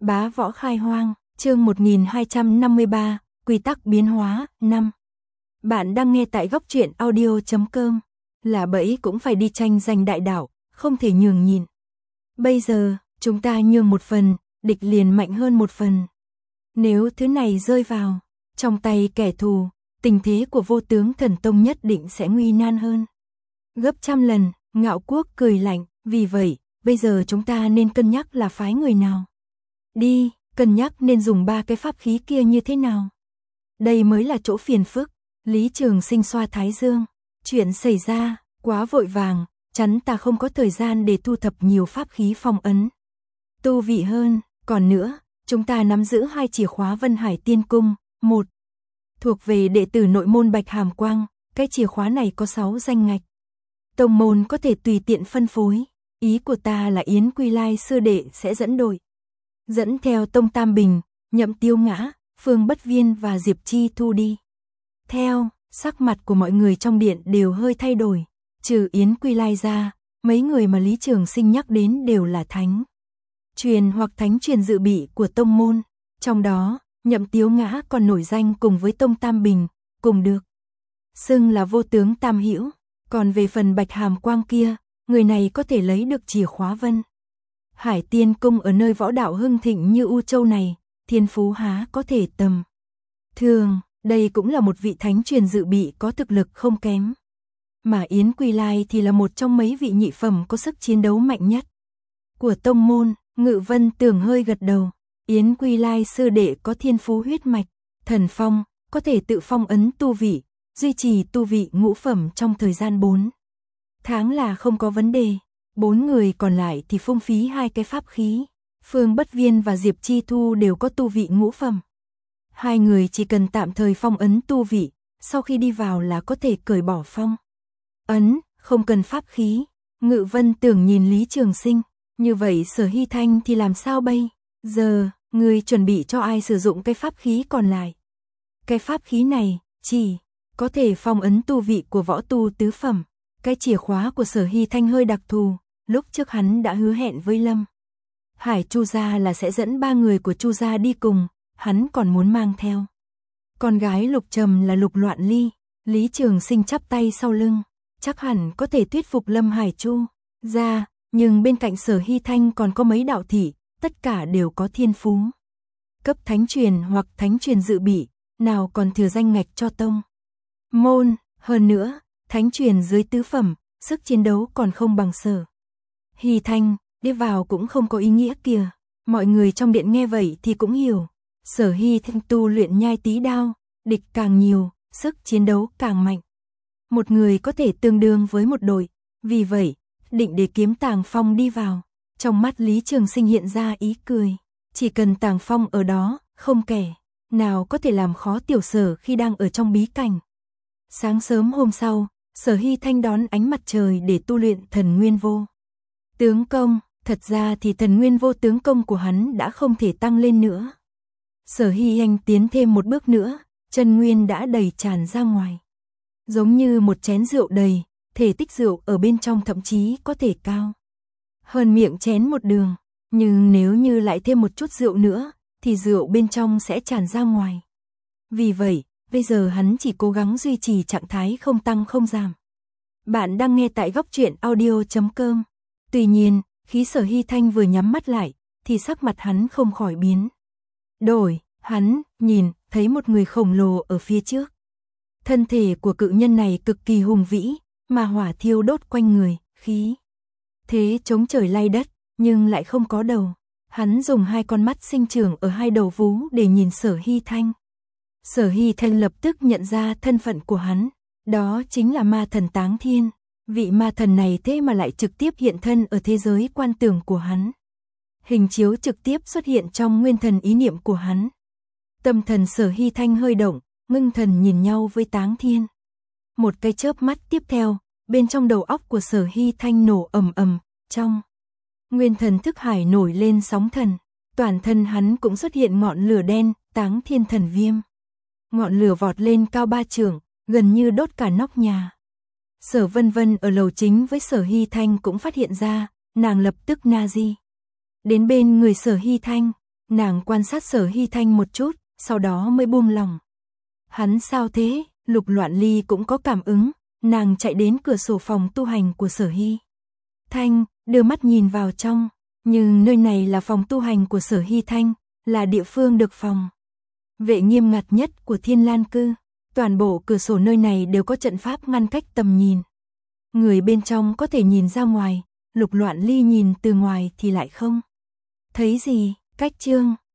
Bá võ khai hoang, chương 1253, quy tắc biến hóa, 5. Bạn đang nghe tại góc truyện audio.com. Là bẫy cũng phải đi tranh giành đại đạo, không thể nhường nhịn. Bây giờ, chúng ta nhường một phần, địch liền mạnh hơn một phần. Nếu thứ này rơi vào trong tay kẻ thù, tình thế của Vô Tướng Thần Tông nhất định sẽ nguy nan hơn gấp trăm lần. Ngạo Quốc cười lạnh, vì vậy, bây giờ chúng ta nên cân nhắc là phái người nào. Đi, cân nhắc nên dùng 3 cái pháp khí kia như thế nào. Đây mới là chỗ phiền phức. Lý Trường Sinh xoa thái dương. Chuyện xảy ra, quá vội vàng, chắn ta không có thời gian để thu thập nhiều pháp khí phong ấn. Tu vị hơn, còn nữa, chúng ta nắm giữ 2 chìa khóa Vân Hải Tiên Cung, 1 thuộc về đệ tử nội môn Bạch Hàm Quang, cái chìa khóa này có 6 danh ngạch. Tông môn có thể tùy tiện phân phối, ý của ta là Yến Quy Lai sư đệ sẽ dẫn đội. Dẫn theo Tông Tam Bình, Nhậm Tiêu Ngã, Phương Bất Viên và Diệp Chi Thu đi. Theo, sắc mặt của mọi người trong điện đều hơi thay đổi, trừ Yến Quy Lai ra, mấy người mà Lý Trường Sinh nhắc đến đều là thánh truyền hoặc thánh truyền dự bị của tông môn, trong đó, Nhậm Tiêu Ngã còn nổi danh cùng với Tông Tam Bình, cùng được xưng là vô tướng tam hữu. Còn về phần Bạch Hàm Quang kia, người này có thể lấy được chìa khóa Vân Hải Tiên Cung ở nơi võ đạo hưng thịnh như U Châu này, thiên phú há có thể tầm thường, đây cũng là một vị thánh truyền dự bị có thực lực không kém. Mà Yến Quy Lai thì là một trong mấy vị nhị phẩm có sức chiến đấu mạnh nhất của tông môn. Ngự Vân Tường hơi gật đầu. Yến Quy Lai sư đệ có thiên phú huyết mạch, thần phong, có thể tự phong ấn tu vị, duy trì tu vị ngũ phẩm trong thời gian 4 tháng là không có vấn đề. 4 người còn lại thì phung phí 2 cái pháp khí. Phương Bất Viên và Diệp Chi Thu đều có tu vị ngũ phẩm. 2 người chỉ cần tạm thời phong ấn tu vị, sau khi đi vào là có thể cởi bỏ phong ấn, không cần pháp khí. Ngự Vân Tường nhìn Lý Trường Sinh, như vậy Sở Hy Thanh thì làm sao bây giờ, người chuẩn bị cho ai sử dụng cái pháp khí còn lại? Cái pháp khí này chỉ có thể phong ấn tu vị của võ tu tứ phẩm. Cái chìa khóa của Sở Hy Thanh hơi đặc thù, lúc trước hắn đã hứa hẹn với Lâm Hải Chu gia là sẽ dẫn 3 người của Chu gia đi cùng, hắn còn muốn mang theo con gái Lục Trầm là Lục Loạn Ly. Lý Trường Sinh chắp tay sau lưng, chắc hẳn có thể thuyết phục Lâm Hải Chu gia, nhưng bên cạnh Sở Hy Thanh còn có mấy đạo thị, tất cả đều có thiên phú cấp thánh truyền hoặc thánh truyền dự bị, nào còn thừa danh ngạch cho tông môn. Hơn nữa, thánh truyền dưới tứ phẩm, sức chiến đấu còn không bằng Sở Hy Thanh, đi vào cũng không có ý nghĩa kìa. Mọi người trong điện nghe vậy thì cũng hiểu, Sở Hy Thanh tu luyện nhai tí đao, địch càng nhiều, sức chiến đấu càng mạnh. Một người có thể tương đương với một đội, vì vậy, định để kiếm Tàng Phong đi vào. Trong mắt Lý Trường Sinh hiện ra ý cười, chỉ cần Tàng Phong ở đó, không kẻ nào có thể làm khó tiểu Sở khi đang ở trong bí cảnh. Sáng sớm hôm sau, Sở Hy Thanh đón ánh mặt trời để tu luyện Thần Nguyên Vô Tướng Công. Thật ra thì Thần Nguyên Vô Tướng Công của hắn đã không thể tăng lên nữa. Sở Hy Thanh tiến thêm một bước nữa, chân nguyên đã đầy tràn ra ngoài, giống như một chén rượu đầy, thể tích rượu ở bên trong thậm chí có thể cao hơn miệng chén một đường, nhưng nếu như lại thêm một chút rượu nữa, thì rượu bên trong sẽ tràn ra ngoài. Vì vậy, bây giờ hắn chỉ cố gắng duy trì trạng thái không tăng không giảm. Bạn đang nghe tại góc truyện audio.com. Tuy nhiên, khi Sở Hy Thanh vừa nhắm mắt lại, thì sắc mặt hắn không khỏi biến đổi. Hắn nhìn thấy một người khổng lồ ở phía trước. Thân thể của cự nhân này cực kỳ hùng vĩ, mà hỏa thiêu đốt quanh người, khí thế chống trời lay đất, nhưng lại không có đầu. Hắn dùng 2 con mắt sinh trưởng ở 2 đầu vú để nhìn Sở Hy Thanh. Sở Hy Thanh lập tức nhận ra thân phận của hắn, đó chính là ma thần Táng Thiên. Vị ma thần này thế mà lại trực tiếp hiện thân ở thế giới quan tưởng của hắn. Hình chiếu trực tiếp xuất hiện trong nguyên thần ý niệm của hắn. Tâm thần Sở Hy Thanh hơi động, ngưng thần nhìn nhau với Táng Thiên. Một cái chớp mắt tiếp theo, bên trong đầu óc của Sở Hy Thanh nổ ầm ầm, trong nguyên thần thức hải nổi lên sóng thần, toàn thân hắn cũng xuất hiện ngọn lửa đen, Táng Thiên Thần Viêm. Ngọn lửa vọt lên cao 3 trượng, gần như đốt cả nóc nhà. Sở Vân Vân ở lầu chính với Sở Hy Thanh cũng phát hiện ra, nàng lập tức na di đến bên người Sở Hy Thanh, Nàng quan sát Sở Hy Thanh một chút, sau đó mới buông lòng. Hắn sao thế? Lục Loạn Ly cũng có cảm ứng, nàng chạy đến cửa sổ phòng tu hành của Sở Hy Thanh, đưa mắt nhìn vào trong, nhưng nơi này là phòng tu hành của Sở Hy Thanh, là địa phương được phòng vệ nghiêm ngặt nhất của Thiên Lan Cư. Toàn bộ cửa sổ nơi này đều có trận pháp ngăn cách tầm nhìn. Người bên trong có thể nhìn ra ngoài, Lục Loạn Ly nhìn từ ngoài thì lại không thấy gì. Cách chương